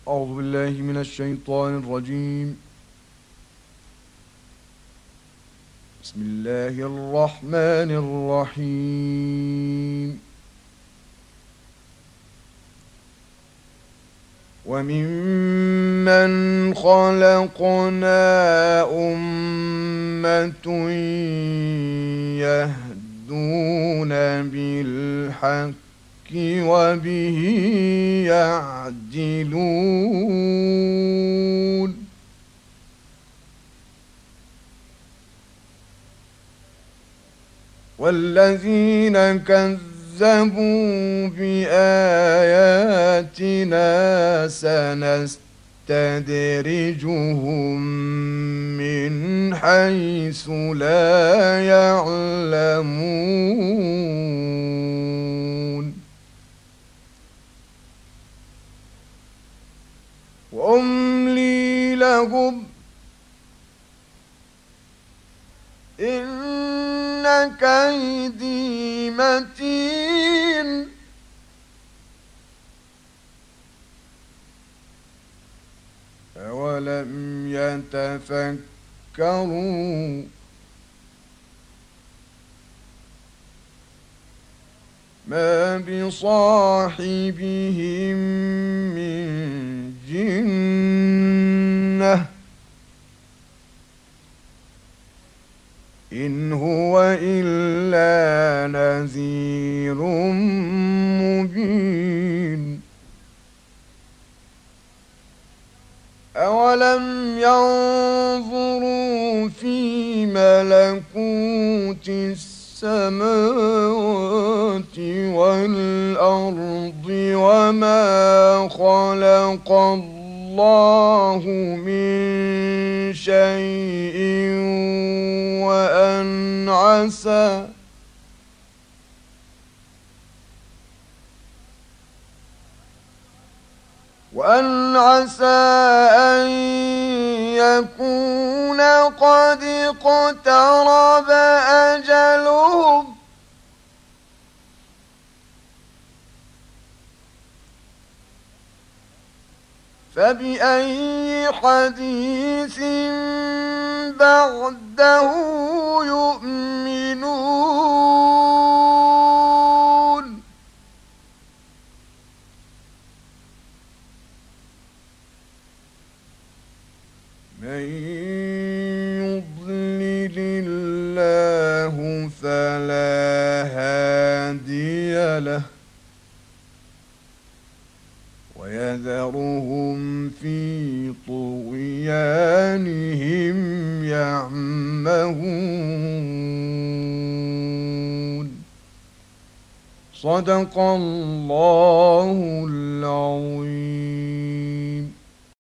أعوذ بالله من الشيطان الرجيم. بسم الله الرحمن الرحيم. وممن خلقنا أمة يهدون بالحق وبه يعدلون. والذين كذبوا بآياتنا سنستدرجهم من حيث لا يعلمون. وأملي لهم إن كيدي متين. أولم يتفكروا ما بصاحبهم من جنة إن هو إلا نذير مبين. أولم ينظروا في ملكوت السماوات والأرض وما خلق الله من شيء وأن عسى أن يكون قد اقترب أجلهم فبأي حديث بعده يؤمنون. من يضلل الله فلا هادي له ويذرهم في طغيانهم يعمهون. صدق الله العظيم.